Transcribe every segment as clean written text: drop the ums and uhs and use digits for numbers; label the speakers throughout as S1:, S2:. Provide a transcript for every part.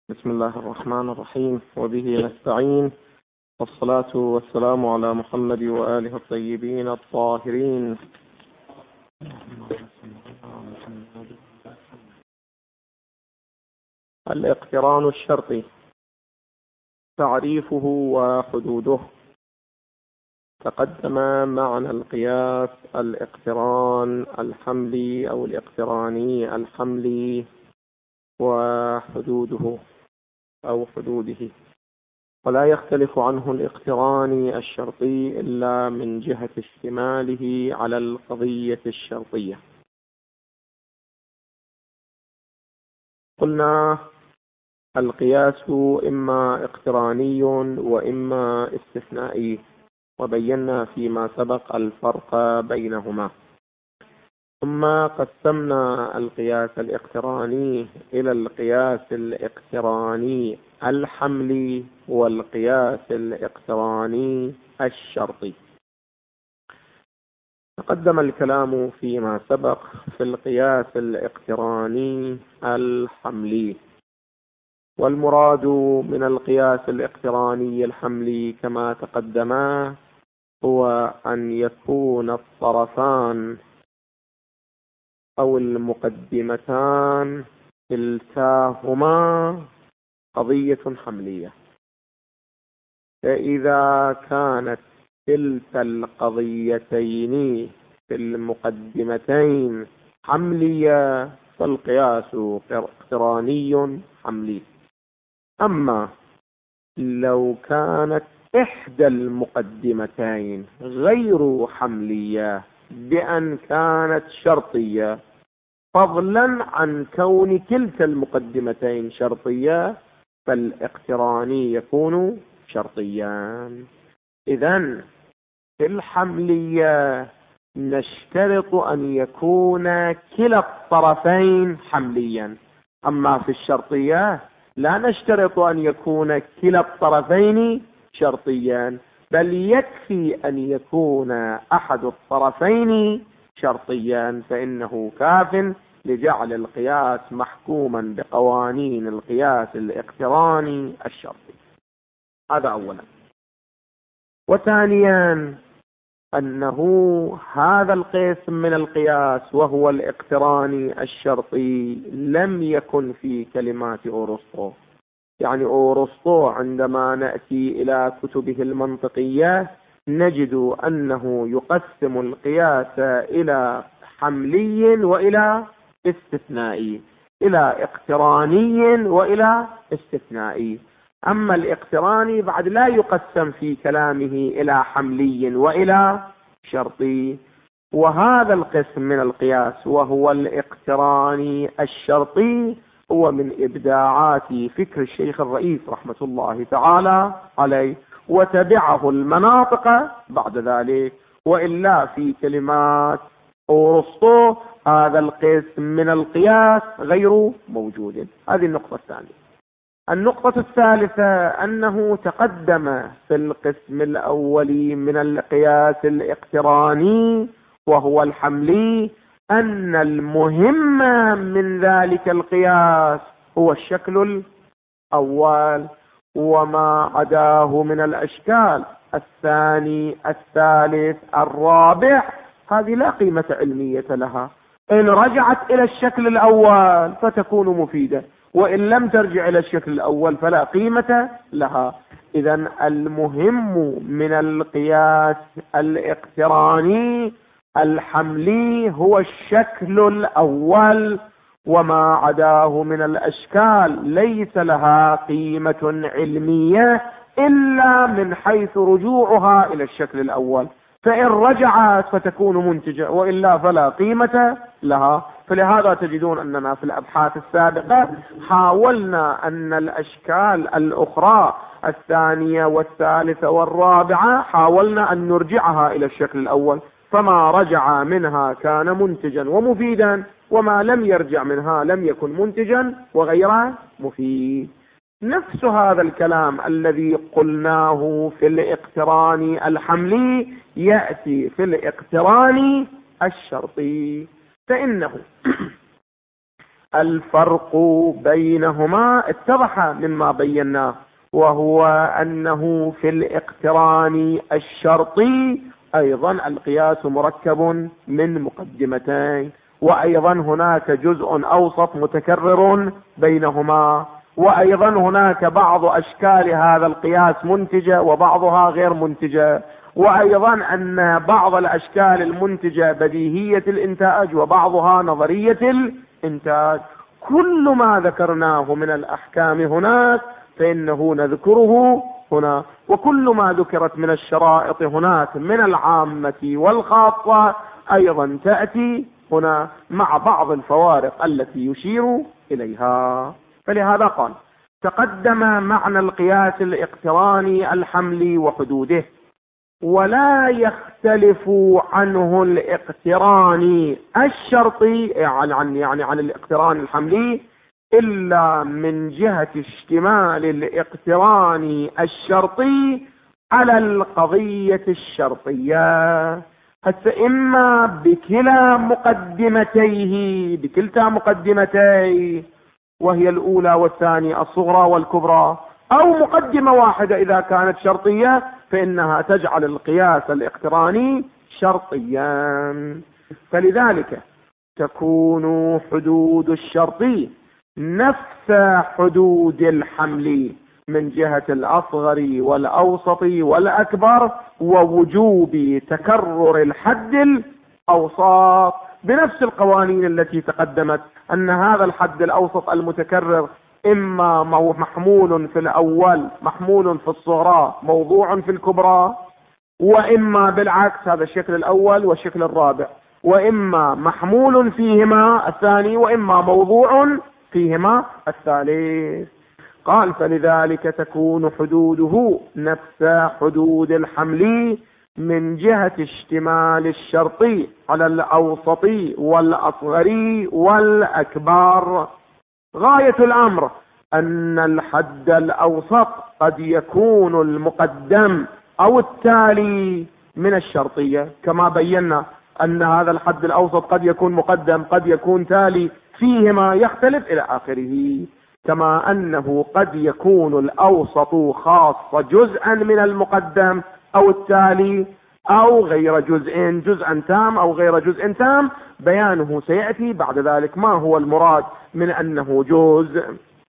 S1: بسم الله الرحمن الرحيم، وبه نستعين، والصلاة والسلام على محمد وآله الطيبين الطاهرين. الاقتران الشرطي، تعريفه وحدوده. تقدم معنى القياس الاقتران الحملي أو الاقتراني الحملي وحدوده أو حدوده، ولا يختلف عنه الاقتراني الشرطي إلا من جهة اشتماله على القضية الشرطية. قلنا القياس إما اقتراني وإما استثنائي، وبينا فيما سبق الفرق بينهما. ثم قسمنا القياس الاقتراني إلى القياس الاقتراني الحملي والقياس الاقتراني الشرطي. تقدم الكلام فيما سبق في القياس الاقتراني الحملي، والمراد من القياس الاقتراني الحملي كما تقدم هو أن يكون الطرفان أو المقدمتان كلتاهما قضية حملية، فإذا كانت كلتا القضيتين في المقدمتين حملية فالقياس اقتراني حملي. أما لو كانت إحدى المقدمتين غير حملية بأن كانت شرطية، فضلا عن كون كلتا المقدمتين شرطية، فالاقتراني يكون شرطيان. إذن في الحملية نشترط أن يكون كلا الطرفين حمليا، أما في الشرطية لا نشترط أن يكون كلا الطرفين شرطيا، بل يكفي أن يكون أحد الطرفين شرطيا، فإنه كاف لجعل القياس محكوما بقوانين القياس الاقتراني الشرطي. هذا أولا. وثانيا أنه هذا القسم من القياس وهو الاقتراني الشرطي لم يكن في كلمات أورسطو. يعني أورسطو عندما نأتي إلى كتبه المنطقية نجد أنه يقسم القياس إلى حملي وإلى استثنائي، إلى اقتراني وإلى استثنائي. أما الاقتراني بعد لا يقسم في كلامه إلى حملي وإلى شرطي. وهذا القسم من القياس وهو الاقتراني الشرطي هو من إبداعات فكر الشيخ الرئيس رحمة الله تعالى عليه، وتبعه المناطق بعد ذلك، وإلا في كلمات أورسطو هذا القسم من القياس غير موجود. هذه النقطة الثانية. النقطة الثالثة أنه تقدم في القسم الأول من القياس الاقتراني وهو الحملي أن المهم من ذلك القياس هو الشكل الأول، وما عداه من الأشكال الثاني الثالث الرابع هذه لا قيمة علمية لها. إن رجعت إلى الشكل الأول فتكون مفيدة، وإن لم ترجع إلى الشكل الأول فلا قيمة لها. إذن المهم من القياس الاقتراني الحملي هو الشكل الأول، وما عداه من الأشكال ليس لها قيمة علمية إلا من حيث رجوعها إلى الشكل الأول، فإن رجعت فتكون منتجة، وإلا فلا قيمة لها. فلهذا تجدون أننا في الأبحاث السابقة حاولنا أن الأشكال الأخرى الثانية والثالثة والرابعة حاولنا أن نرجعها إلى الشكل الأول، فما رجع منها كان منتجا ومفيدا، وما لم يرجع منها لم يكن منتجا وغير مفيد. نفس هذا الكلام الذي قلناه في الاقتراني الحملي يأتي في الاقتراني الشرطي، فإنه الفرق بينهما اتضح مما بيناه، وهو أنه في الاقتران الشرطي أيضا القياس مركب من مقدمتين، وأيضا هناك جزء أوسط متكرر بينهما، وأيضا هناك بعض أشكال هذا القياس منتجة وبعضها غير منتجة، وأيضا أن بعض الأشكال المنتجة بديهية الإنتاج وبعضها نظرية الإنتاج. كل ما ذكرناه من الأحكام هناك فإنه نذكره هنا، وكل ما ذكرت من الشرائط هناك من العامة والخاصة أيضا تأتي هنا مع بعض الفوارق التي يشير إليها. فلهذا قال: تقدم معنى القياس الاقتراني الحملي وحدوده، ولا يختلف عنه الاقتراني الشرطي يعني عن الاقتران الحملي إلا من جهة اشتمال الاقتران الشرطي على القضية الشرطية، حتى إما بكلتا مقدمتيه وهي الأولى والثانية الصغرى والكبرى، أو مقدمة واحدة إذا كانت شرطية فإنها تجعل القياس الاقتراني شرطيا. فلذلك تكون حدود الشرطي نفس حدود الحمل من جهة الأصغر والأوسط والأكبر، ووجوب تكرر الحد الأوسط بنفس القوانين التي تقدمت، أن هذا الحد الأوسط المتكرر إما محمول في الأول محمول في الصغرى موضوع في الكبرى، وإما بالعكس هذا الشكل الأول والشكل الرابع، وإما محمول فيهما الثاني وإما موضوع فيهما الثالث. قال: فلذلك تكون حدوده نفس حدود الحمل من جهة اشتمال الشرطي على الأوسط والأصغر والأكبر. غاية الأمر أن الحد الأوسط قد يكون المقدم أو التالي من الشرطية، كما بينا أن هذا الحد الأوسط قد يكون مقدم قد يكون تالي، فيهما يختلف إلى آخره. كما أنه قد يكون الأوسط خاص جزءا من المقدم أو التالي، أو غير جزءا تام أو غير جزء تام، بيانه سيأتي بعد ذلك ما هو المراد من أنه جزء.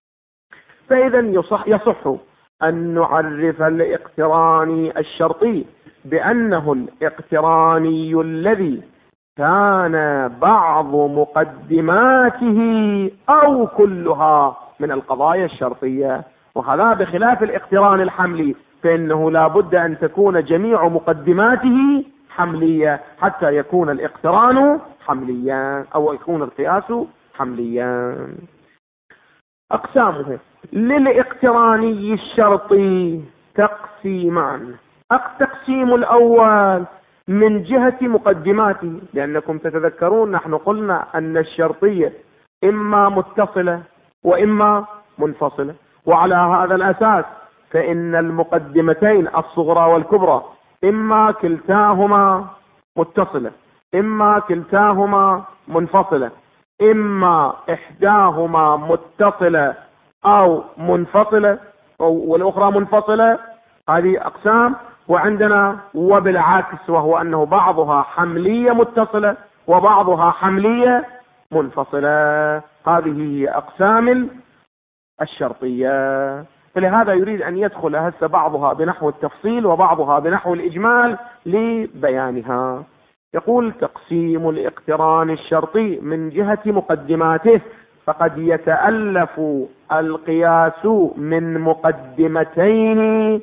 S1: فإذا يصح أن نعرف الاقتراني الشرطي بأنه الاقتراني الذي كان بعض مقدماته أو كلها من القضايا الشرطية، وهذا بخلاف الاقتران الحملي، فإنه لا بد أن تكون جميع مقدماته حملية حتى يكون الاقتران حمليا أو يكون القياس حمليا. أقسامه: للاقتراني الشرطي تقسيمان. التقسيم الأول من جهة مقدماته، لأنكم تتذكرون نحن قلنا أن الشرطية إما متصلة وإما منفصلة، وعلى هذا الأساس فإن المقدمتين الصغرى والكبرى إما كلتاهما متصلة إما كلتاهما منفصلة، إما إحداهما متصلة أو منفصلة والأخرى منفصلة. هذه أقسام. وعندنا وبالعكس، وهو أنه بعضها حملية متصلة وبعضها حملية منفصلة. هذه هي أقسام الشرطية. فلهذا يريد أن يدخل هسه بعضها بنحو التفصيل وبعضها بنحو الإجمال لبيانها. يقول: تقسيم الاقتران الشرطي من جهة مقدماته، فقد يتألف القياس من مقدمتين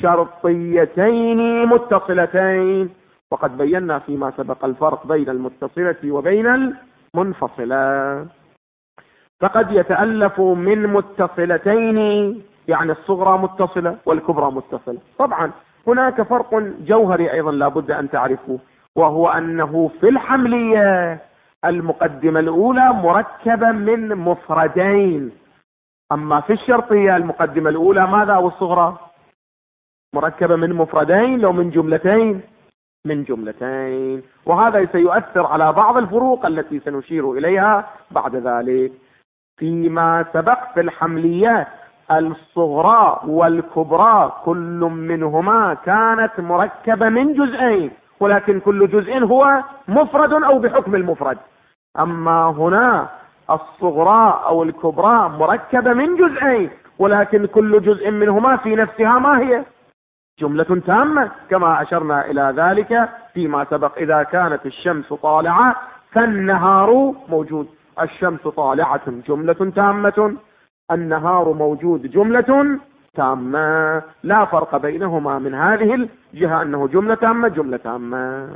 S1: شرطيتين متصلتين، وقد بينا فيما سبق الفرق بين المتصلة وبين المنفصلة. فقد يتألف من متصلتين، يعني الصغرى متصلة والكبرى متصلة. طبعا هناك فرق جوهري أيضا لا بد أن تعرفه، وهو أنه في الحملية المقدمة الأولى مركبة من مفردين، أما في الشرطية المقدمة الأولى ماذا والصغرى مركبة من مفردين لو من جملتين؟ من جملتين. وهذا سيؤثر على بعض الفروق التي سنشير إليها بعد ذلك. فيما سبق في الحمليات الصغرى والكبرى كل منهما كانت مركبة من جزئين، ولكن كل جزء هو مفرد أو بحكم المفرد. أما هنا الصغرى أو الكبرى مركبة من جزئين، ولكن كل جزء منهما في نفسها ما هي؟ جملة تامة، كما أشرنا إلى ذلك فيما سبق. إذا كانت الشمس طالعة فالنهار موجود. الشمس طالعة جملة تامة، النهار موجود جملة تامة، لا فرق بينهما من هذه الجهة، أنه جملة تامة جملة تامة.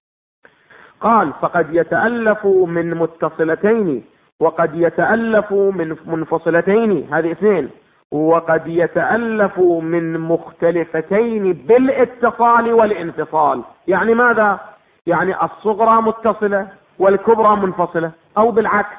S1: قال فقد يتألف من متصلتين وقد يتألف من منفصلتين، هذه اثنين، وقد يتألف من مختلفتين بالاتصال والانفصال. يعني ماذا؟ يعني الصغرى متصلة والكبرى منفصلة، أو بالعكس.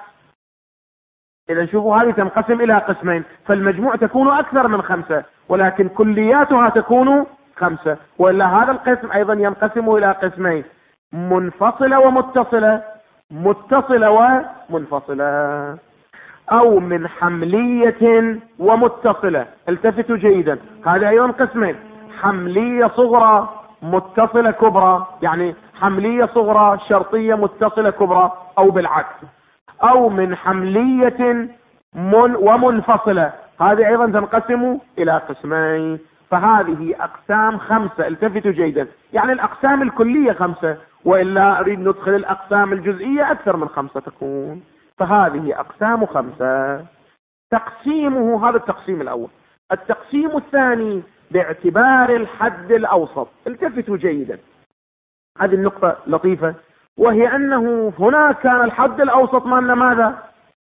S1: إذا شوفوا هذه تنقسم إلى قسمين، فالمجموع تكون أكثر من 5، ولكن كلياتها تكون 5. وإلا هذا القسم أيضا ينقسم إلى قسمين: منفصلة ومتصلة، متصلة ومنفصلة، أو من حملية ومتصلة. التفتوا جيدا، هذا أيضا قسمين: حملية صغرى متصلة كبرى، يعني حملية صغرى شرطية متصلة كبرى، أو بالعكس. أو من حملية ومنفصلة، هذه أيضا تنقسم إلى قسمين. فهذه أقسام 5. التفتوا جيدا، يعني الأقسام الكلية 5، وإلا أريد ندخل الأقسام الجزئية أكثر من 5 تكون. فهذه أقسام 5. تقسيمه، هذا التقسيم الأول. التقسيم الثاني باعتبار الحد الأوسط. التفتوا جيدا، هذه النقطة لطيفة، وهي أنه هنا كان الحد الأوسط مالنا ماذا؟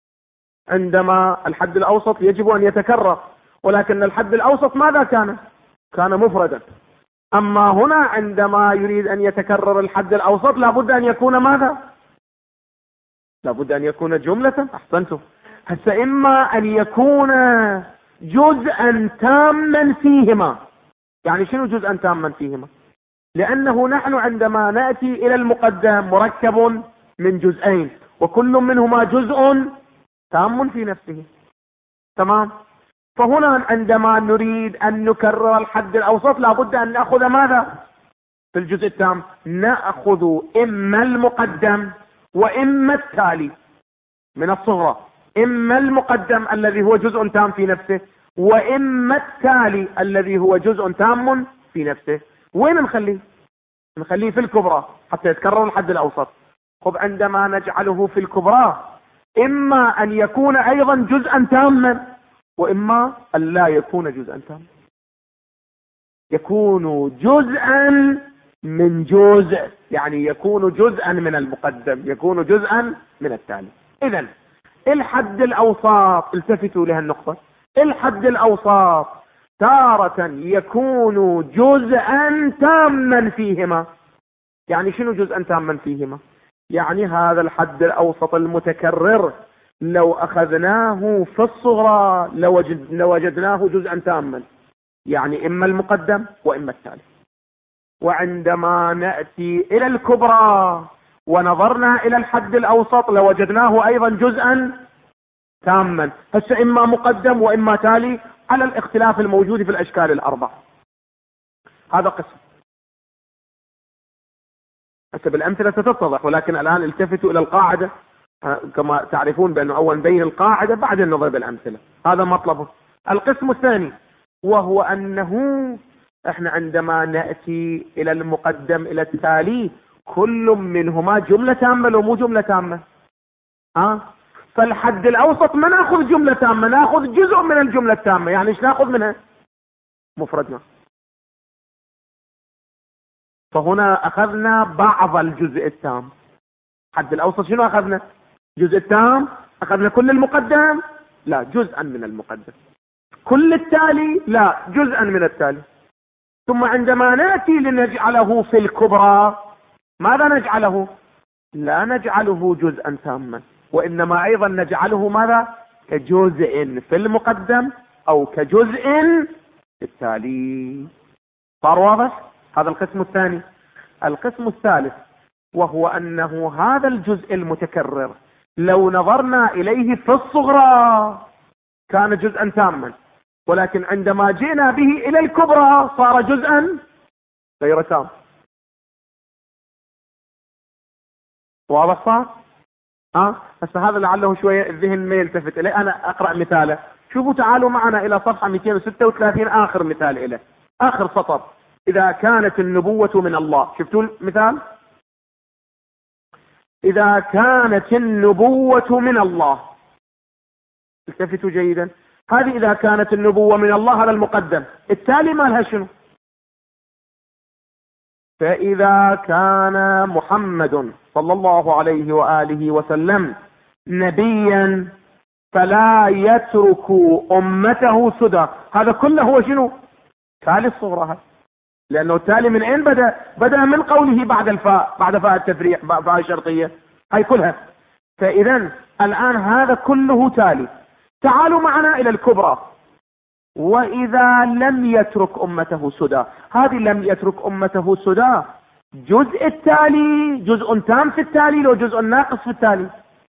S1: عندما الحد الأوسط يجب أن يتكرر، ولكن الحد الأوسط ماذا كان؟ كان مفردا. أما هنا عندما يريد أن يتكرر الحد الأوسط لابد أن يكون ماذا؟ لابد أن يكون جملة. أحسنتم. هسه إما أن يكون جزءا تاما فيهما. يعني شنو جزءا تاما فيهما؟ لأنه نحن عندما نأتي إلى المقدم مركب من جزئين، وكل منهما جزء تام في نفسه، تمام؟ فهنا عندما نريد أن نكرر الحد الأوسط لابد أن نأخذ ماذا؟ في الجزء التام نأخذ إما المقدم وإما التالي من الصغرى، إما المقدم الذي هو جزء تام في نفسه، وإما التالي الذي هو جزء تام في نفسه. وين نخليه؟ نخليه في الكبرى حتى يتكرر الحد الأوسط. خب عندما نجعله في الكبرى إما أن يكون أيضا جزءا تاما، وإما أن لا يكون جزءا تاما، يكون جزءا من جزء، يعني يكون جزءا من المقدم، يكون جزءا من التالي. إذن الحد الأوسط، التفتوا لها النقطة، الحد الأوسط تارة يكون جزءا تاما فيهما. يعني شنو جزءا تاما فيهما؟ يعني هذا الحد الأوسط المتكرر لو أخذناه في الصغرى لوجدناه جزءا تاما، يعني إما المقدم وإما التالي. وعندما نأتي إلى الكبرى ونظرنا إلى الحد الأوسط لوجدناه أيضا جزءا تاما، هسه إما مقدم وإما تالي على الاختلاف الموجود في الأشكال الأربع. هذا قسم. هسه بالأمثلة ستتضح، ولكن الآن التفتوا إلى القاعدة كما تعرفون بأنه أول نبين القاعدة بعد النظر بالأمثلة، هذا مطلبه. القسم الثاني وهو أنه احنا عندما نأتي إلى المقدم إلى التالي كل منهما جملة تامة لو مو جملة تامة. فالحد الأوسط ما نأخذ جملة تامة، نأخذ جزء من الجملة التامة. يعني ايش نأخذ منها؟ مفردنا. فهنا أخذنا بعض الجزء التام. حد الأوسط شنو أخذنا؟ جزء التام. أخذنا كل المقدم؟ لا، جزءا من المقدم. كل التالي؟ لا، جزءا من التالي. ثم عندما نأتي لنجعله في الكبرى ماذا نجعله؟ لا نجعله جزءا تاما، وإنما أيضا نجعله ماذا؟ كجزء في المقدم أو كجزء في التالي. صار واضح؟ هذا القسم الثاني. القسم الثالث وهو أنه هذا الجزء المتكرر لو نظرنا إليه في الصغرى كان جزءا تاما، ولكن عندما جئنا به إلى الكبرى صار جزءا غير تام. واضح صار؟ هسه هذا لعله شوية الذهن ما يلتفت إليه. أنا أقرأ مثاله. شوفوا تعالوا معنا إلى صفحة 236 آخر مثال إليه، آخر سطر. إذا كانت النبوة من الله، شفتوا المثال؟ إذا كانت النبوة من الله، التفتوا جيدا، هذه إذا كانت النبوة من الله هذا المقدم، التالي مالها شنو؟ فإذا كان محمد صلى الله عليه وآله وسلم نبيا فلا يترك أمته سدى. هذا كله هو شنو؟ تالي الصغرى هذا، لأنه التالي من أين بدأ من قوله بعد الفاء، بعد فاء التفريع، فاء الشرطية، هاي كلها. فإذا الآن هذا كله تالي. تعالوا معنا إلى الكبرى. وإذا لم يترك أمته سدى، هذه لم يترك أمته سدى جزء التالي جزء تام في التالي لو جزء ناقص في التالي؟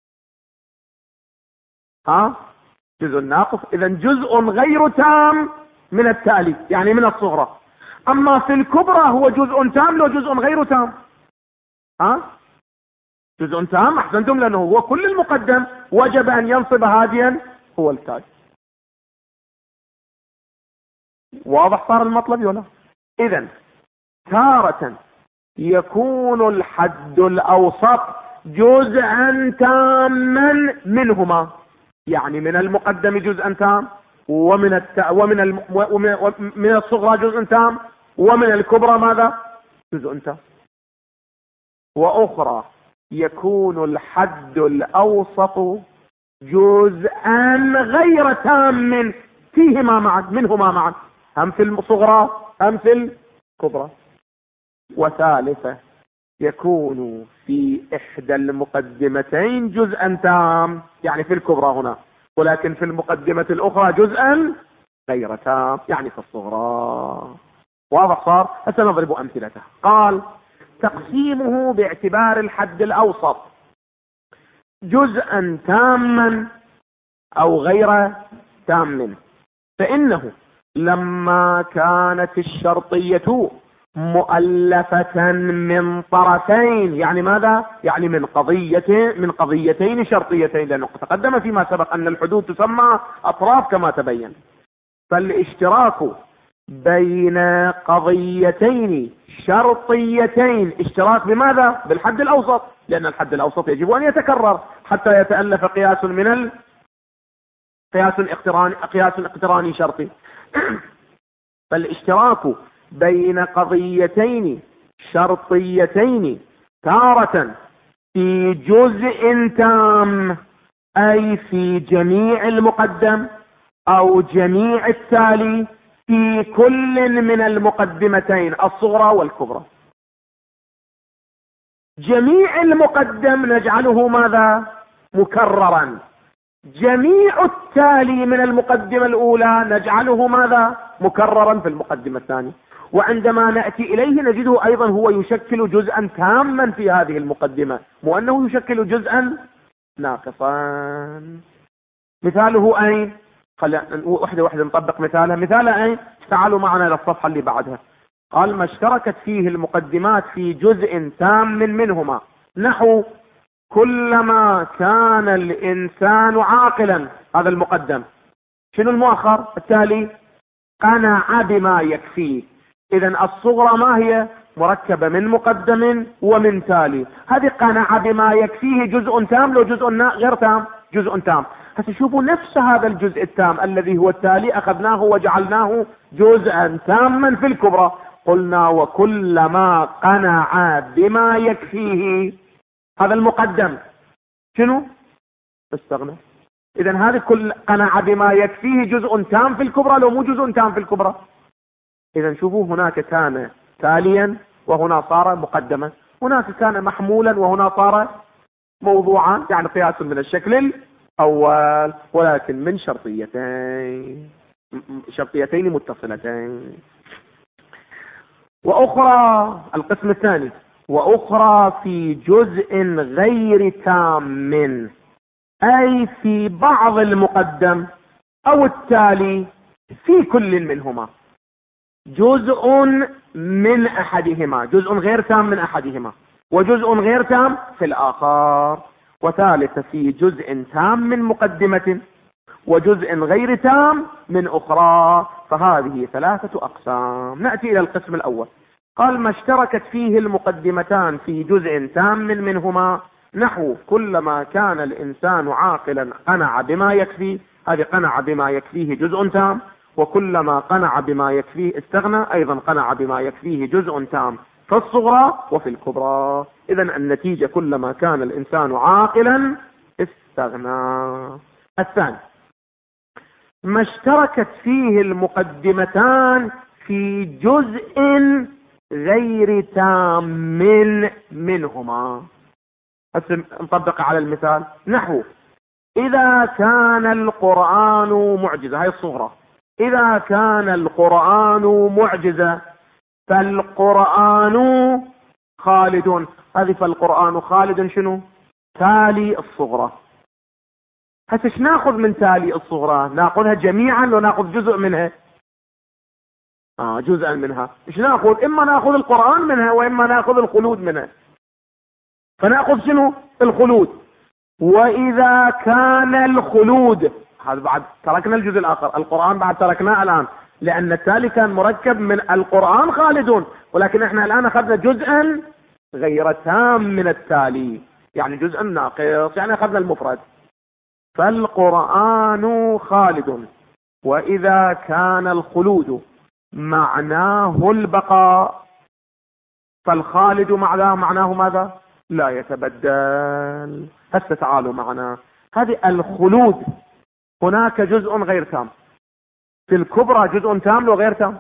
S1: جزء ناقص، إذا جزء غير تام من التالي، يعني من الصغرى. أما في الكبرى هو جزء تام لو جزء غير تام؟ جزء تام، أحسنتم، لأنه هو كل المقدم وجب أن ينصب هاديا هو التالي. واضح صار المطلب ولا؟ إذن تارة يكون الحد الأوسط جزءا تاما منهما، يعني من المقدم جزءا تام، ومن الصغرى جزء تام، ومن الكبرى ماذا؟ جزء تام. وأخرى يكون الحد الأوسط جزءا غير تام فيهما معا، منهما معا، هم في الصغرى هم في الكبرى. وثالثة يكون في إحدى المقدمتين جزءا تام، يعني في الكبرى هنا، ولكن في المقدمة الأخرى جزءا غير تام، يعني في الصغرى. واضح صار؟ سنضرب أمثلته. قال تقسيمه باعتبار الحد الأوسط جزءا تاما أو غير تام، فإنه لما كانت الشرطية مؤلفة من طرفين، يعني ماذا؟ يعني من قضيتين شرطيتين، لأنه تقدم فيما سبق أن الحدود تسمى أطراف كما تبين. فالاشتراك بين قضيتين شرطيتين اشتراك بماذا؟ بالحد الأوسط، لأن الحد الأوسط يجب أن يتكرر حتى يتألف قياس من قياس اقتراني شرطي. فالاشتراك بين قضيتين شرطيتين تارة في جزء تام، أي في جميع المقدم أو جميع التالي، في كل من المقدمتين الصغرى والكبرى. جميع المقدم نجعله ماذا؟ مكررا. جميع التالي من المقدمة الأولى نجعله ماذا؟ مكررا في المقدمة الثانية. وعندما نأتي إليه نجده أيضا هو يشكل جزءا تاما في هذه المقدمة، مو أنه يشكل جزءا ناقصا. مثاله أين؟ خلينا واحدة نطبق مثالها. مثالها أين؟ تعالوا معنا إلى الصفحة اللي بعدها. قال ما اشتركت فيه المقدمات في جزء تام منهما، نحو كلما كان الإنسان عاقلا، هذا المقدم. شنو المؤخر التالي؟ قنع بما يكفيه. إذن الصغرى ما هي؟ مركبة من مقدم ومن تالي. هذه قنع بما يكفيه جزء تام لو جزء غير تام؟ جزء تام. هسه شوفوا نفس هذا الجزء التام الذي هو التالي أخذناه وجعلناه جزءا تاما في الكبرى. قلنا وكلما قنع بما يكفيه، هذا المقدم شنو؟ استغنى. إذن هذه كل قنع بما يكفيه جزء تام في الكبرى لو مو جزء تام في الكبرى. إذن شوفوا هناك كان تاليا وهنا صار مقدما، هناك كان محمولا وهنا صار موضوعا، يعني قياس من الشكل الأول ولكن من شرطيتين متصلتين. وأخرى القسم الثاني، وأخرى في جزء غير تام أي في بعض المقدم أو التالي في كل منهما جزء من أحدهما، جزء غير تام من أحدهما، وجزء غير تام في الآخر، وثالث في جزء تام من مقدمة وجزء غير تام من أخرى، فهذه ثلاثة أقسام. نأتي إلى القسم الأول. قال: ما اشتركت فيه المقدمتان في جزء تام منهما، نحو كلما كان الإنسان عاقلا قنع بما يكفيه، هذه قنع بما يكفيه جزء تام، وكلما قنع بما يكفيه استغنى، أيضا قنع بما يكفيه جزء تام في الصغرى وفي الكبرى. إذن النتيجة كلما كان الإنسان عاقلا استغنى. الثاني: ما اشتركت فيه المقدمتان في جزء غير تام منهما. نطبق على المثال، نحو إذا كان القرآن معجزة، هاي الصغرى، إذا كان القرآن معجزة فالقرآن خالد، هذه فالقرآن خالد شنو؟ تالي الصغرى. هسه ايش ناخذ من تالي الصغرى؟ ناخذها جميعا وناخذ جزء منها؟ جزءا منها. ايش ناخذ؟ اما ناخذ القرآن منها واما ناخذ الخلود منها. فناخذ شنو؟ الخلود. واذا كان الخلود، هذا بعد تركنا الجزء الاخر، القرآن بعد تركناه الان، لان التالي كان مركب من القرآن خالدون، ولكن احنا الان اخذنا جزءا غير تام من التالي، يعني جزء ناقص، يعني اخذنا المفرد. فالقرآن خالد. واذا كان الخلود معناه البقاء فالخالد معناه ماذا؟ لا يتبدل. هسه تعالوا معنا، هذه الخلود هناك جزء غير تام، في الكبرى جزء تام وغير تام.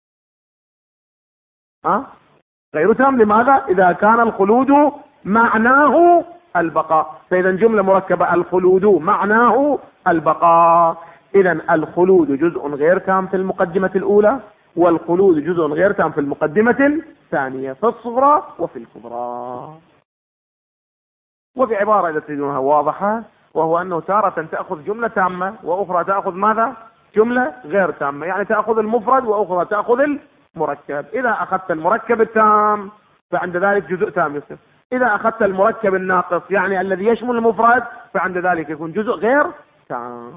S1: غير تام. لماذا؟ إذا كان الخلود معناه البقاء، فإذا جملة مركبة الخلود معناه البقاء. إذا الخلود جزء غير تام في المقدمة الأولى، والخلود جزء غير تام في المقدمة الثانية، في الصغرى وفي الكبرى. وبعبارة إذا تريدونها واضحة، وهو أنه تارة تأخذ جملة تامة وأخرى تأخذ ماذا؟ جملة غير تامة، يعني تأخذ المفرد وأخرى تأخذ المركب. إذا أخذت المركب التام فعند ذلك جزء تام يصير. إذا أخذت المركب الناقص يعني الذي يشمل المفرد فعند ذلك يكون جزء غير تام.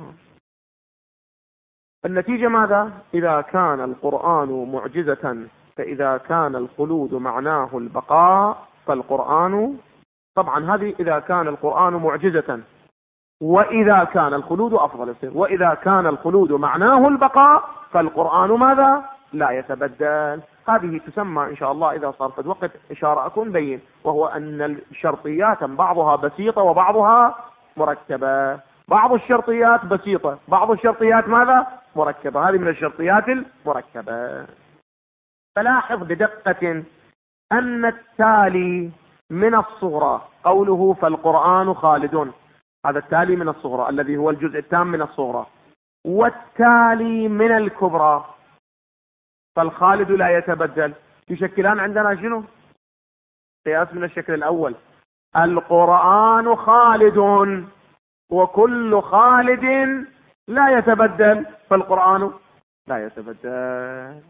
S1: النتيجة ماذا؟ إذا كان القرآن معجزة فإذا كان الخلود معناه البقاء فالقرآن، طبعا هذه إذا كان القرآن معجزة، وإذا كان الخلود أفضل يصير، وإذا كان الخلود معناه البقاء فالقرآن ماذا؟ لا يتبدل. هذه تسمى إن شاء الله إذا صار في وقت إشارة أكون بين، وهو أن الشرطيات بعضها بسيطة وبعضها مركبة. بعض الشرطيات بسيطة، بعض الشرطيات ماذا؟ مركبة. هذه من الشرطيات المركبة. فلاحظ بدقة أن التالي من الصغرى، قوله فالقرآن خالد، هذا التالي من الصغرى الذي هو الجزء التام من الصغرى، والتالي من الكبرى فالخالد لا يتبدل، يشكلان عندنا شنو؟ قياس من الشكل الأول، القرآن خالد وكل خالد لا يتبدل، فالقرآن لا يتبدل.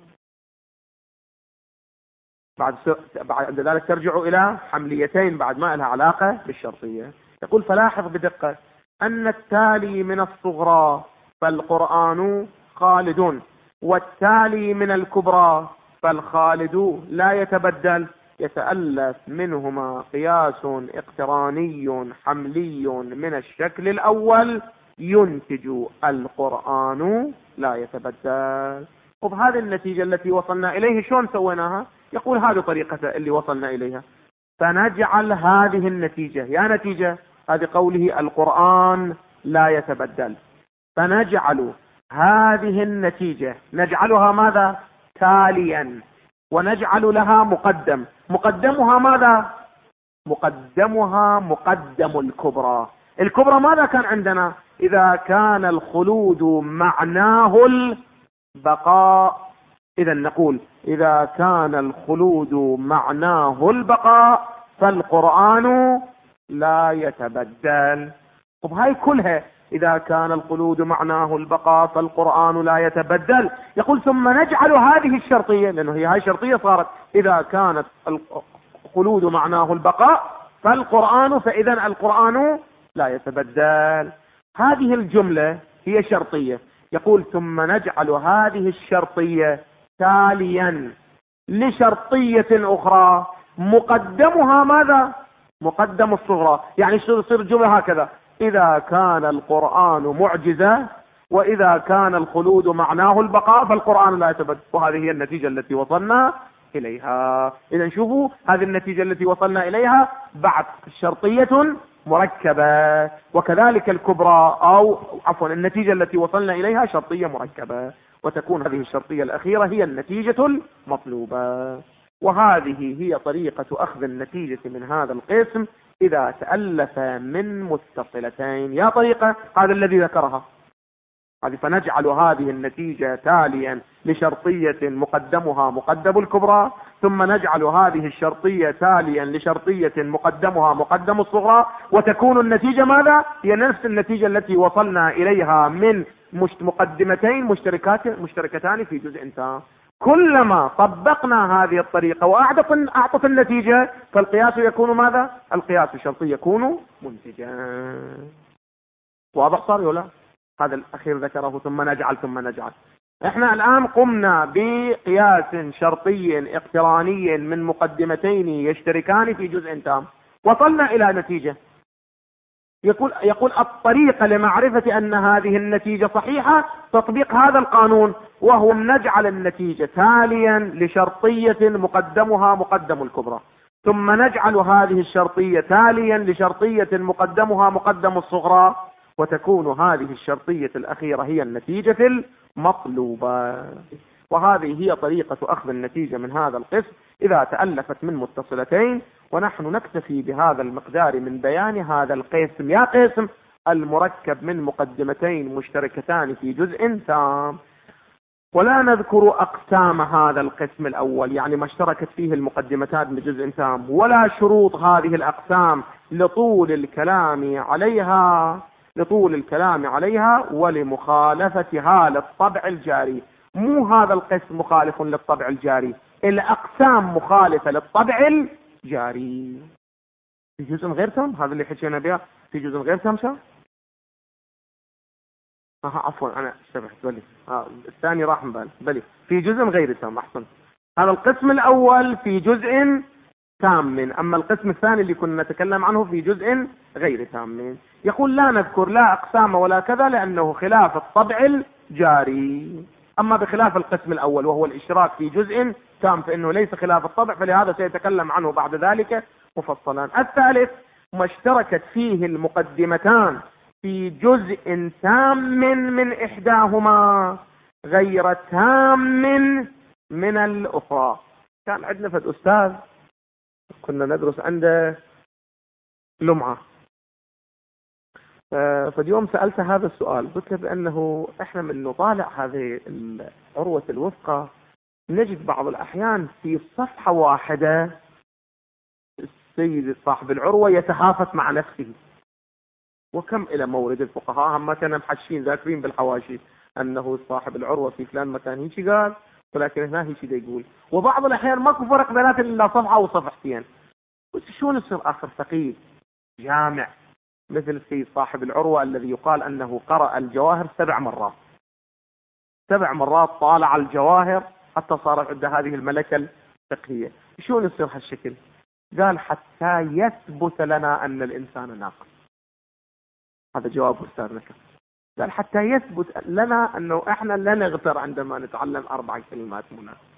S1: بعد ذلك ترجع إلى حمليتين بعد ما لها علاقة بالشرطية. يقول فلاحظ بدقة أن التالي من الصغرى فالقرآن خالد، والتالي من الكبرى فالخالد لا يتبدل، يتألف منهما قياس اقتراني حملي من الشكل الأول ينتج القرآن لا يتبدل. وبهذه النتيجة التي وصلنا إليه شلون سويناها؟ يقول هذه طريقة اللي وصلنا إليها. فنجعل هذه النتيجة، يا نتيجة هذه قوله القرآن لا يتبدل، فنجعل هذه النتيجة نجعلها ماذا؟ تاليا، ونجعل لها مقدم. مقدمها ماذا؟ مقدمها مقدم الكبرى. الكبرى ماذا كان عندنا؟ إذا كان الخلود معناه البقاء، إذا نقول إذا كان الخلود معناه البقاء فالقرآن لا يتبدل. وبهاي كلها إذا كان الخلود معناه البقاء فالقرآن لا يتبدل. يقول ثم نجعل هذه الشرطية، لأنه هي هاي شرطية صارت، إذا كانت الخلود معناه البقاء فإذا القرآن لا يتبدل. هذه الجملة هي شرطية. يقول ثم نجعل هذه الشرطية تاليا لشرطية أخرى مقدمها ماذا؟ مقدم الصغرى. يعني تصير الجملة هكذا: إذا كان القرآن معجزة وإذا كان الخلود معناه البقاء فالقرآن لا يتبدل. وهذه هي النتيجة التي وصلنا إليها. إذا شوفوا هذه النتيجة التي وصلنا إليها بعد شرطية مركبة، وكذلك الكبرى أو عفوا النتيجة التي وصلنا إليها شرطية مركبة، وتكون هذه الشرطية الأخيرة هي النتيجة المطلوبة. وهذه هي طريقة أخذ النتيجة من هذا القسم إذا تألف من متصلتين. يا طريقة هذا الذي ذكرها هذه: فنجعل هذه النتيجة تاليا لشرطية مقدمها مقدم الكبرى، ثم نجعل هذه الشرطية تاليا لشرطية مقدمها مقدم الصغرى، وتكون النتيجة ماذا؟ هي نفس النتيجة التي وصلنا إليها من مقدمتين مشتركتان في جزء تام. كلما طبقنا هذه الطريقة وأعطت النتيجة فالقياس يكون ماذا؟ القياس الشرطي يكون منتجا. واضح صار ولا؟ هذا الأخير ذكره ثم نجعل. احنا الآن قمنا بقياس شرطي اقتراني من مقدمتين يشتركان في جزء تام، وصلنا إلى نتيجة. يقول الطريقة لمعرفة أن هذه النتيجة صحيحة تطبيق هذا القانون، وهو نجعل النتيجة تاليا لشرطية مقدمها مقدم الكبرى، ثم نجعل هذه الشرطية تاليا لشرطية مقدمها مقدم الصغرى، وتكون هذه الشرطية الأخيرة هي النتيجة المطلوبة. وهذه هي طريقة أخذ النتيجة من هذا القسم إذا تألفت من متصلتين. ونحن نكتفي بهذا المقدار من بيان هذا القسم، يا قسم المركب من مقدمتين مشتركتان في جزء تام. ولا نذكر أقسام هذا القسم الأول، يعني ما اشتركت فيه المقدمتان من جزء تام، ولا شروط هذه الأقسام لطول الكلام عليها ولمخالفتها للطبع الجاري. مو هذا القسم مخالف للطبع الجاري، الأقسام مخالفة للطبع الجاري. في جزء غير تام، هذا اللي حكينا بها في جزء غير تام شو؟ عفوا أنا اشتبهت، بلي الثاني راح من بالي في جزء غير تام. أحسن، هذا القسم الأول في جزء تام، أما القسم الثاني اللي كنا نتكلم عنه في جزء غير تام. يقول لا نذكر لا أقسام ولا كذا لأنه خلاف الطبع الجاري. أما بخلاف القسم الأول وهو الاشتراك في جزء تام فإنه ليس خلاف الطبع، فلهذا سيتكلم عنه بعد ذلك مفصلا. الثالث ما اشتركت فيه المقدمتان في جزء تام من إحداهما غير تام من الأخرى. كان عندنا فد أستاذ كنا ندرس عنده لمعة، فاليوم سألته هذا السؤال، قلت له بأنه احنا من نطالع هذه عروة الوثقة نجد بعض الأحيان في صفحة واحدة السيد صاحب العروة يتهافت مع نفسه. وكم إلى مورد الفقهاء هم كانوا محشين ذاكرين بالحواشي أنه صاحب العروة في فلان مكان هيك قال، ولكن هنا هيك يقول. وبعض الأحيان ماكو فرق بينات إلا صفحة أو صفحتين. قلت شلون يصير آخر فقيه جامع مثل السيد صاحب العروة الذي يقال أنه قرأ الجواهر 7 مرات، 7 مرات طالع الجواهر حتى صار عنده هذه الملكة الفقهية. شلون يصير هالشكل؟ قال حتى يثبت لنا أن الإنسان ناقص. هذا جواب أستاذنا. قال حتى يثبت لنا أنه إحنا لا نغتر عندما نتعلم 4 كلمات مناسبة.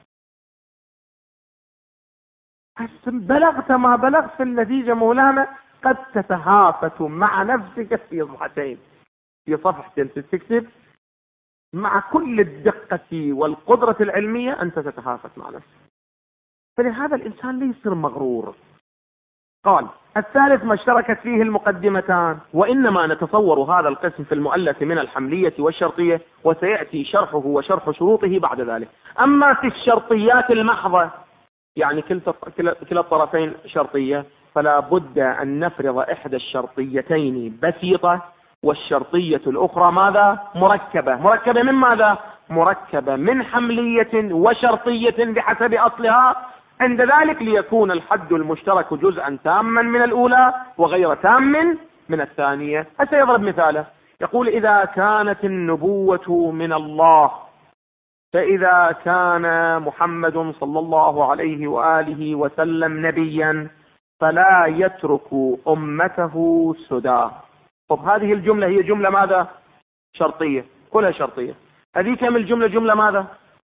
S1: بلغت ما بلغت في النتيجة مولانا قد تتهافت مع نفسك في صفحتين، في صفحة تكتب مع كل الدقة والقدرة العلمية أنت تتهافت مع نفسك. فلهذا الإنسان لا يصير مغرور. قال الثالث ما اشتركت فيه المقدمتان، وإنما نتصور هذا القسم في المؤلف من الحملية والشرطية، وسيأتي شرحه وشرح شروطه بعد ذلك. أما في الشرطيات المحضة، يعني كلا الطرفين شرطية، فلا بد أن نفرض إحدى الشرطيتين بسيطة والشرطية الأخرى ماذا؟ مركبة. مركبة من ماذا؟ مركبة من حملية وشرطية بحسب أصلها. عند ذلك ليكون الحد المشترك جزءا تاما من الأولى وغير تام من الثانية. حتى يضرب مثاله، يقول: إذا كانت النبوة من الله، فإذا كان محمد صلى الله عليه وآله وسلم نبيا فلا يترك أمته سدى. طب هذه الجملة هي جملة ماذا؟ شرطية، كلها شرطية. هذه كم الجملة؟ جملة ماذا؟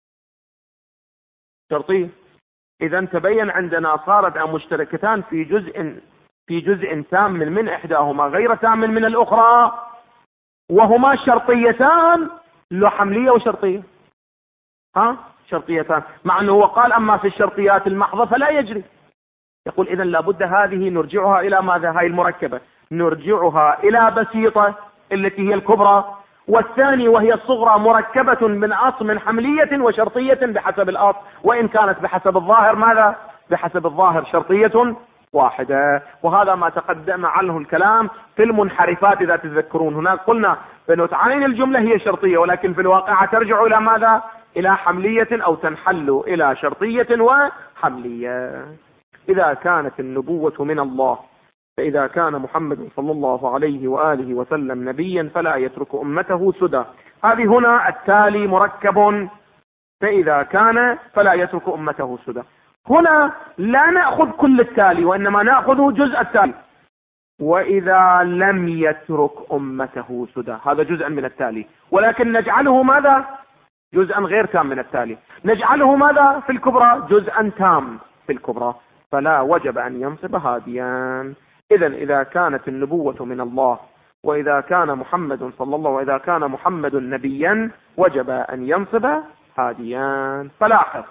S1: شرطية. إذا تبين عندنا صارت مشتركتان في جزء تام من إحداهما غير تام من الأخرى، وهما شرطيتان، له حملية وشرطية. شرطيتان، مع أنه هو قال: أما في الشرطيات المحضة فلا يجري. يقول: إذا لابد هذه نرجعها إلى ماذا؟ هاي المركبة نرجعها إلى بسيطة التي هي الكبرى، والثاني وهي الصغرى مركبة من حملية وشرطية بحسب الأصل، وإن كانت بحسب الظاهر ماذا؟ بحسب الظاهر شرطية واحدة. وهذا ما تقدم عنه الكلام في المنحرفات. إذا تذكرون هناك قلنا بأنه تعين الجملة هي شرطية، ولكن في الواقع ترجع إلى ماذا؟ إلى حملية، أو تنحل إلى شرطية وحملية. إذا كانت النبوة من الله، فإذا كان محمد صلى الله عليه وآله وسلم نبيا فلا يترك أمته سدى. هذه هنا التالي مركب، فإذا كان فلا يترك أمته سدى. هنا لا نأخذ كل التالي، وإنما نأخذ جزء التالي. وإذا لم يترك أمته سدى، هذا جزء من التالي، ولكن نجعله ماذا؟ جزءا غير تام من التالي. نجعله ماذا؟ في الكبرى جزءا تام في الكبرى، فلا وجب أن ينصب هاديا. إذا كانت النبوة من الله، وإذا كان محمد صلى الله وإذا كان محمد نبيا وجب أن ينصب هاديا. فلاحظ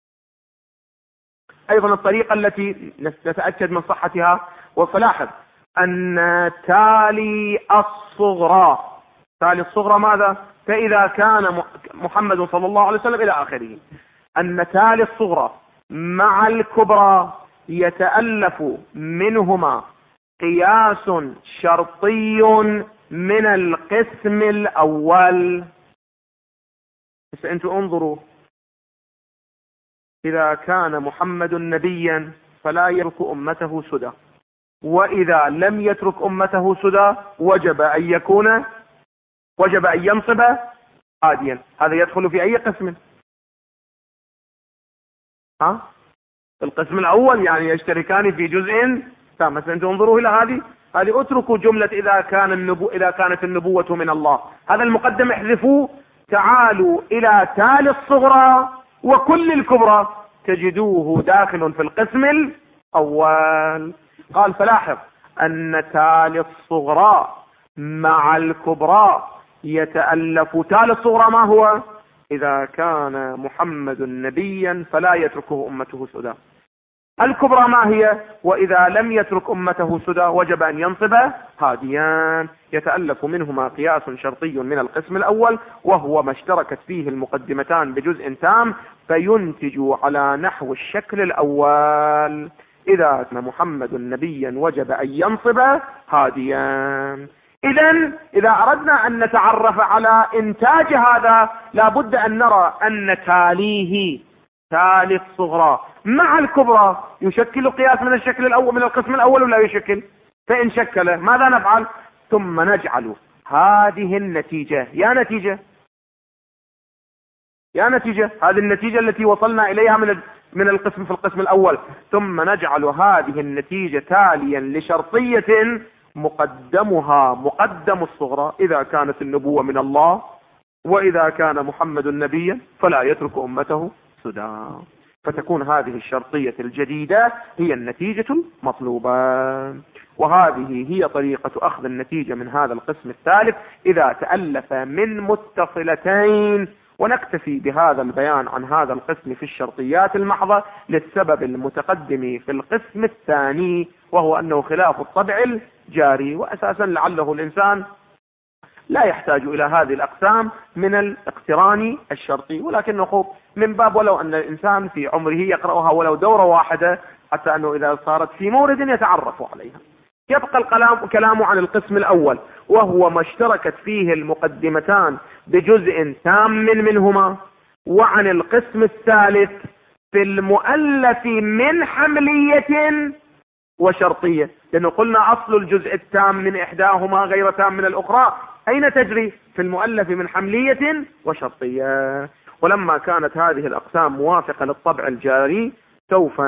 S1: أيضا الطريقة التي نتأكد من صحتها، وفلاحظ أن تالي الصغرى ماذا؟ فإذا كان محمد صلى الله عليه وسلم إلى آخره، أن تالي الصغرى مع الكبرى يتألف منهما قياس شرطي من القسم الأول. بس أنتم انظروا: إذا كان محمد نبيا فلا يترك أمته سدى، وإذا لم يترك أمته سدى وجب أن ينصب هاديا. هذا يدخل في أي قسم؟ في القسم الأول، يعني يشتركان في جزء تام. مثلا أنتم انظروا إلى هذه اتركوا جملة إذا كانت النبوة من الله، هذا المقدم احذفوا، تعالوا إلى تالي الصغرى وكل الكبرى تجدوه داخل في القسم الأول. قال: فلاحظ أن تالي الصغرى مع الكبرى يتألف. تالي الصغرى ما هو؟ إذا كان محمد نبيا فلا يتركه أمته سدى. الكبرى ما هي؟ وإذا لم يترك أمته سدى وجب أن ينصب هاديان. يتألف منهما قياس شرطي من القسم الأول، وهو ما اشتركت فيه المقدمتان بجزء تام، فينتج على نحو الشكل الأول. إذا كان محمد نبيا وجب أن ينصب هاديان. إذا أردنا أن نتعرف على إنتاج هذا، لابد أن نرى أن تالي الصغرى مع الكبرى يشكل قياس من الشكل الأول من القسم الأول ولا يشكل؟ فإن شكل ماذا نفعل؟ ثم نجعل هذه النتيجة يا نتيجة هذه النتيجة التي وصلنا إليها من القسم في القسم الأول، ثم نجعل هذه النتيجة تاليا لشرطية مقدمها مقدم الصغرى. إذا كانت النبوة من الله، وإذا كان محمد نبيا فلا يترك أمته سدى. فتكون هذه الشرطية الجديدة هي النتيجة المطلوبة. وهذه هي طريقة أخذ النتيجة من هذا القسم الثالث إذا تألف من متصلتين. ونكتفي بهذا البيان عن هذا القسم في الشرطيات المحضة للسبب المتقدم في القسم الثاني، وهو أنه خلاف الطبع الجاري. وأساسا لعله الإنسان لا يحتاج إلى هذه الأقسام من الاقتران الشرطي، ولكن نخوض من باب ولو أن الإنسان في عمره يقرأها ولو دورة واحدة، حتى أنه إذا صارت في مورد يتعرف عليها. يبقى كلام عن القسم الأول، وهو ما اشتركت فيه المقدمتان بجزء تام منهما، وعن القسم الثالث في المؤلف من حملية وشرطية، لأنه قلنا أصل الجزء التام من إحداهما غير تام من الأخرى، أين تجري؟ في المؤلف من حملية وشرطية. ولما كانت هذه الأقسام موافقة للطبع الجاري سوف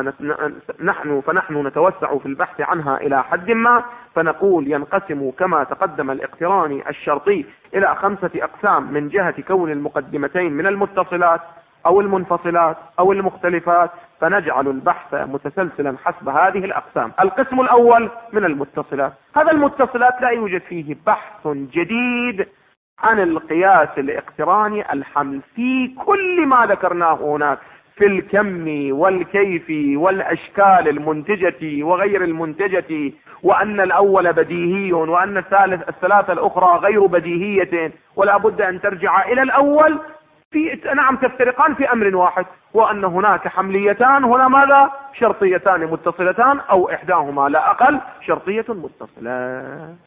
S1: فنحن نتوسع في البحث عنها إلى حد ما، فنقول ينقسم كما تقدم الاقتران الشرطي إلى 5 أقسام من جهة كون المقدمتين من المتصلات أو المنفصلات أو المختلفات، فنجعل البحث متسلسلا حسب هذه الأقسام. القسم الأول من المتصلات، هذا المتصلات لا يوجد فيه بحث جديد عن القياس الاقتراني الحمل في كل ما ذكرناه هناك في الكم والكيف والأشكال المنتجة وغير المنتجة، وأن الأول بديهي وأن الثلاثة الأخرى غير بديهية، ولا بد أن ترجع إلى الأول نعم تفترقان في أمر واحد، وأن هناك حمليتان هنا ماذا؟ شرطيتان متصلتان، أو إحداهما لا أقل شرطية متصلة.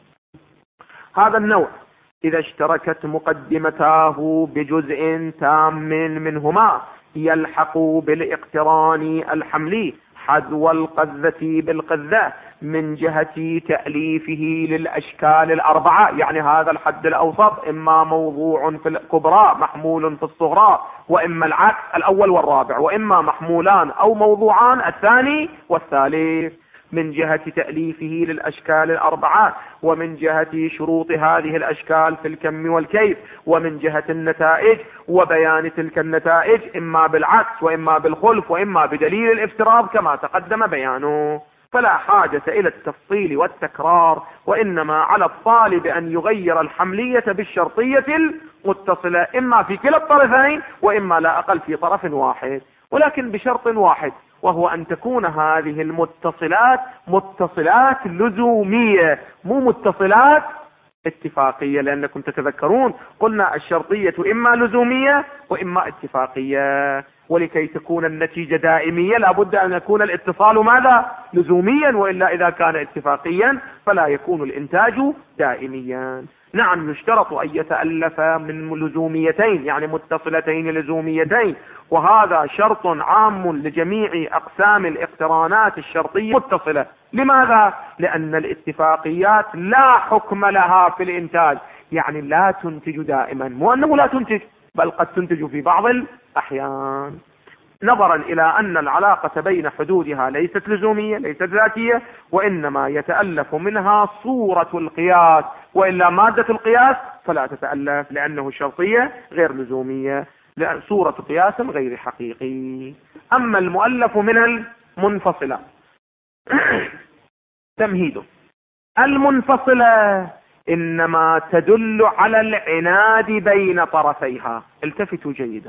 S1: هذا النوع إذا اشتركت مقدمتاه بجزء تام منهما يلحق بالاقتران الحملي حذو القذة بالقذة من جهة تأليفه للأشكال الأربعة، يعني هذا الحد الأوسط إما موضوع في الكبرى محمول في الصغرى، وإما العكس الأول والرابع، وإما محمولان أو موضوعان الثاني والثالث، من جهة تأليفه للأشكال الأربعة، ومن جهة شروط هذه الأشكال في الكم والكيف، ومن جهة النتائج وبيان تلك النتائج إما بالعكس وإما بالخلف وإما بدليل الافتراض كما تقدم بيانه. فلا حاجة إلى التفصيل والتكرار، وإنما على الطالب أن يغير الحملية بالشرطية المتصلة إما في كلا الطرفين وإما لا أقل في طرف واحد، ولكن بشرط واحد، وهو أن تكون هذه المتصلات متصلات لزومية مو متصلات اتفاقية، لأنكم تتذكرون قلنا الشرطية إما لزومية وإما اتفاقية، ولكي تكون النتيجة دائمية لابد أن يكون الاتصال ماذا؟ لزوميا، وإلا إذا كان اتفاقيا فلا يكون الإنتاج دائميا. نعم يشترط أن يتألف من لزوميتين، يعني متصلتين لزوميتين، وهذا شرط عام لجميع أقسام الاقترانات الشرطية متصلة. لماذا؟ لأن الاتفاقيات لا حكم لها في الإنتاج، يعني لا تنتج دائما، مو أنه لا تنتج، بل قد تنتج في بعض الأحيان، نظرا إلى أن العلاقة بين حدودها ليست لزومية ليست ذاتية، وإنما يتألف منها صورة القياس، وإلا مادة القياس فلا تتألف، لأنه شرطية غير لزومية، لأن صورة قياس غير حقيقي. أما المؤلف من المنفصلة تمهيد. المنفصلة إنما تدل على العناد بين طرفيها. التفتوا جيدا،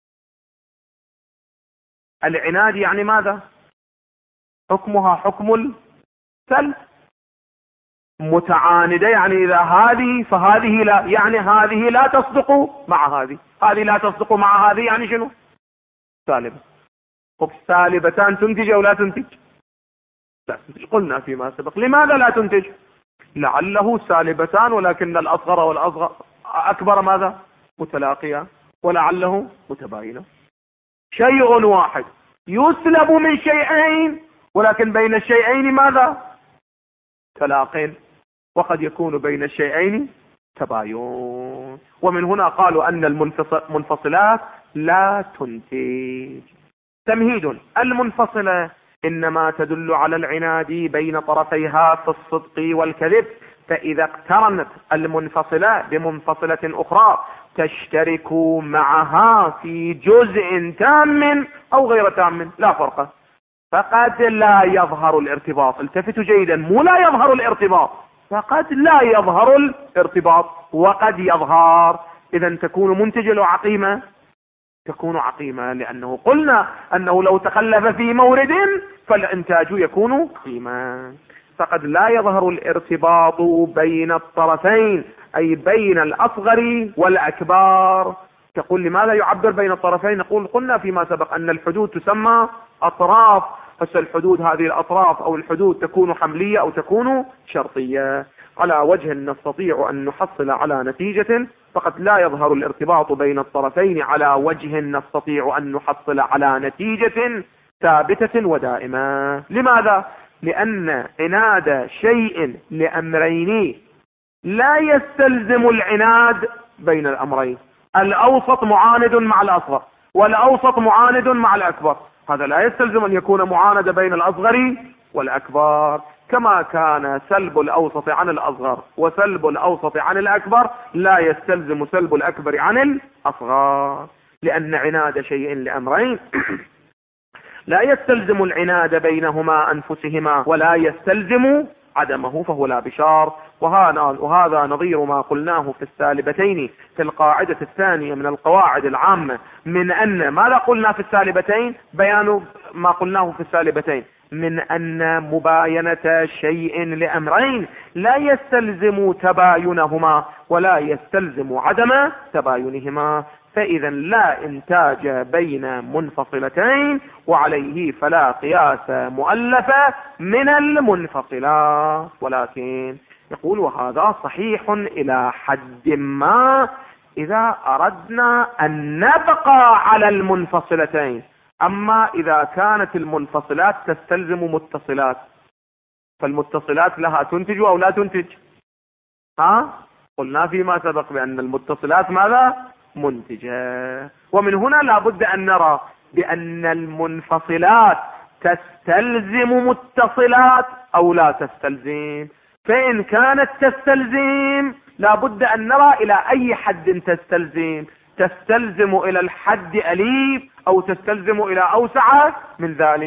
S1: العناد يعني ماذا؟ حكمها حكم السلب، متعاندة يعني إذا هذه فهذه لا، يعني هذه لا تصدق مع هذه، هذه لا تصدق مع هذه، يعني شنو؟ سالبة. سالبتان تنتج أو لا تنتج؟ لا تنتج. قلنا فيما سبق لماذا لا تنتج؟ لعله سالبتان ولكن الأصغر والأصغر أكبر ماذا؟ متلاقيا، ولعله متباينة. شيء واحد يسلب من شيئين، ولكن بين الشيئين ماذا؟ تلاقين، وقد يكون بين الشيئين تباين. ومن هنا قالوا أن المنفصلات لا تنتج. تمهيد. المنفصلة إنما تدل على العناد بين طرفيها في الصدق والكذب، فإذا اقترنت المنفصلة بمنفصلة أخرى تشترك معها في جزء تام أو غير تام لا فرق، فقد لا يظهر الارتباط. التفتوا جيدا، مو لا يظهر الارتباط، فقد لا يظهر الارتباط وقد يظهر. إذا تكون منتجة أو عقيمة؟ تكون عقيمة، لأنه قلنا أنه لو تخلف في مورد فالإنتاج يكون عقيما. فقد لا يظهر الارتباط بين الطرفين أي بين الأصغر والأكبر. تقول لماذا يعبر بين الطرفين؟ نقول قلنا فيما سبق أن الحدود تسمى أطراف، فالحدود هذه الأطراف أو الحدود تكون حملية أو تكون شرطية. على وجه نستطيع أن نحصل على نتيجة، فقد لا يظهر الارتباط بين الطرفين على وجه نستطيع أن نحصل على نتيجة ثابتة ودائمة. لماذا؟ لأن عناد شيء لأمرين لا يستلزم العناد بين الأمرين. الأوسط معاند مع الأصغر والأوسط معاند مع الأكبر، هذا لا يستلزم أن يكون معاند بين الأصغر والأكبر، كما كان سلب الأوسط عن الأصغر وسلب الأوسط عن الأكبر لا يستلزم سلب الأكبر عن الأصغر، لأن عناد شيء لأمرين لا يستلزم العناد بينهما أنفسهما ولا يستلزم عدمه، فهو لا بشار. وهذا نظير ما قلناه في السالبتين في القاعدة الثانية من القواعد العامة، من أن ماذا قلنا في السالبتين؟ بيان ما قلناه في السالبتين، من أن مباينة شيء لأمرين لا يستلزم تباينهما ولا يستلزم عدم تباينهما، فإذا لا إنتاج بين منفصلتين، وعليه فلا قياس مؤلف من المنفصلات. ولكن يقول وهذا صحيح إلى حد ما إذا أردنا أن نبقى على المنفصلتين. أما إذا كانت المنفصلات تستلزم متصلات، فالمتصلات لها تنتج أو لا تنتج؟ قلنا فيما سبق بأن المتصلات ماذا؟ منتجة. ومن هنا لابد أن نرى بأن المنفصلات تستلزم متصلات أو لا تستلزم. فإن كانت تستلزم لابد أن نرى إلى أي حد تستلزم، تستلزم إلى الحد أليف أو تستلزم إلى أوسع من ذلك.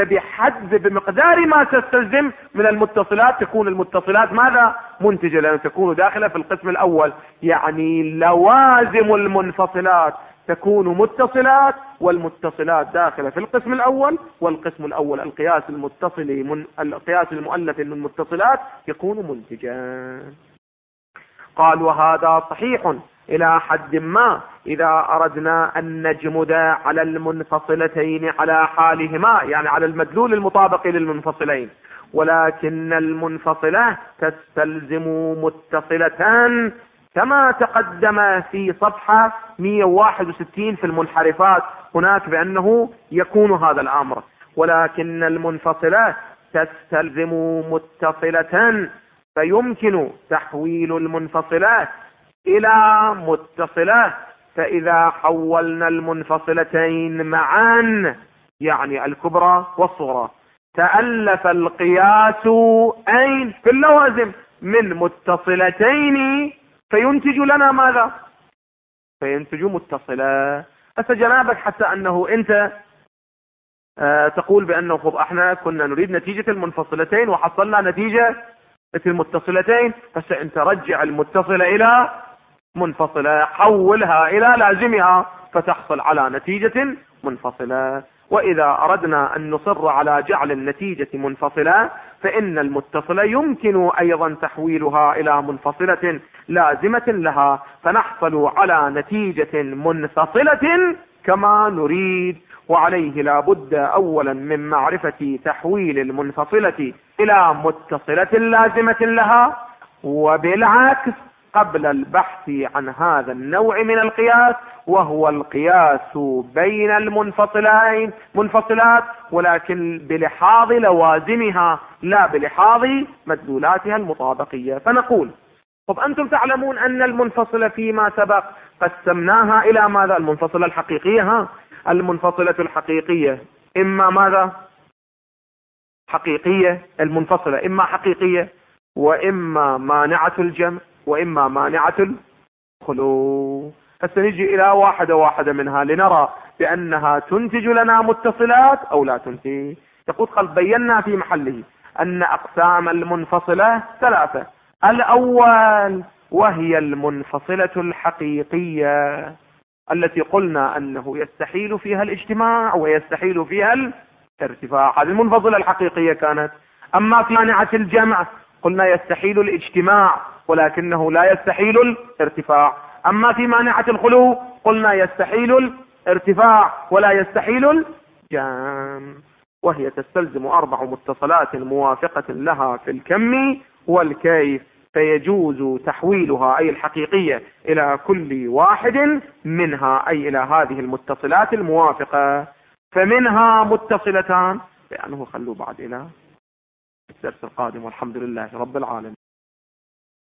S1: بمقدار ما تستلزم من المتصلات تكون المتصلات ماذا؟ منتجة، لأنها تكون داخلة في القسم الأول. يعني لوازم المنفصلات تكون متصلات، والمتصلات داخلة في القسم الأول، والقسم الأول القياس القياس المؤلف من المتصلات يكون منتجا. قال وهذا صحيح إلى حد ما إذا أردنا أن نجمد على المنفصلتين على حالهما، يعني على المدلول المطابق للمنفصلين، ولكن المنفصلة تستلزم متصلتان كما تقدم في صفحة 161 في المنحرفات هناك بأنه يكون هذا الأمر. ولكن المنفصلة تستلزم متصلتان، فيمكن تحويل المنفصلات إلى متصلة. فإذا حولنا المنفصلتين معا، يعني الكبرى والصغرى، تألف القياس أين؟ في اللوازم من متصلتين، فينتج لنا ماذا؟ فينتج متصلة. جنابك حتى أنه أنت تقول بأنه احنا كنا نريد نتيجة المنفصلتين وحصلنا نتيجة المتصلتين، بس انت رجع المتصلة إلى منفصلة، حولها إلى لازمها فتحصل على نتيجة منفصلة. وإذا أردنا أن نصر على جعل النتيجة منفصلة، فإن المتصلة يمكن أيضا تحويلها إلى منفصلة لازمة لها، فنحصل على نتيجة منفصلة كما نريد. وعليه لا بد أولا من معرفة تحويل المنفصلة إلى متصلة لازمة لها، وبالعكس قبل البحث عن هذا النوع من القياس، وهو القياس بين المنفصلات، ولكن بلحاظ لوازمها لا بلحاظ مدلولاتها المطابقية. فنقول طب أنتم تعلمون أن المنفصلة فيما سبق قسمناها إلى ماذا؟ المنفصلة الحقيقية. المنفصلة الحقيقية إما ماذا؟ حقيقية. المنفصلة إما حقيقية وإما مانعة الجمع وإما مانعة الخلو. فسنجي إلى واحدة منها لنرى بأنها تنتج لنا متصلات أو لا تنتج. يقول قد بينا في محله أن أقسام المنفصلة ثلاثة. الأول وهي المنفصلة الحقيقية التي قلنا أنه يستحيل فيها الاجتماع ويستحيل فيها الارتفاع، هذه المنفصلة الحقيقية كانت. أما في مانعة الجمع قلنا يستحيل الاجتماع ولكنه لا يستحيل الارتفاع. أما في مانعة الخلو قلنا يستحيل الارتفاع ولا يستحيل الجمع، وهي تستلزم 4 متصلات موافقة لها في الكم والكيف، فيجوز تحويلها أي الحقيقية إلى كل واحد منها، أي إلى هذه المتصلات الموافقة. فمنها متصلتان، لأنه خلوا بعد إلى الدرس القادم، والحمد لله رب العالمين.